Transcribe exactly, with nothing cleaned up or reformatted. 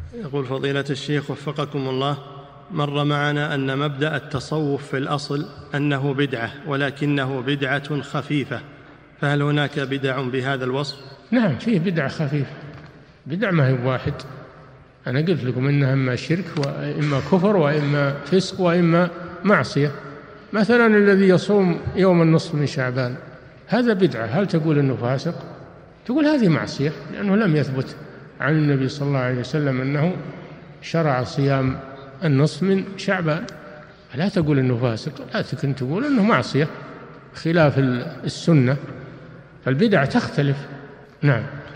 يقول فضيلة الشيخ وفقكم الله، مر معنا أن مبدأ التصوف في الأصل أنه بدعة، ولكنه بدعة خفيفة، فهل هناك بدع بهذا الوصف؟ نعم، فيه بدعة خفيفة، بدع ما هي واحد. أنا قلت لكم إنها إما شرك وإما كفر وإما فسق وإما معصية. مثلا الذي يصوم يوم النصف من شعبان هذا بدعة، هل تقول إنه فاسق؟ تقول هذه معصية، لأنه لم يثبت عن النبي صلى الله عليه وسلم أنه شرع صيام النصف من شعبان، لا تقول إنه فاسق، لكن تقول إنه معصية خلاف السنة، فالبدع تختلف. نعم.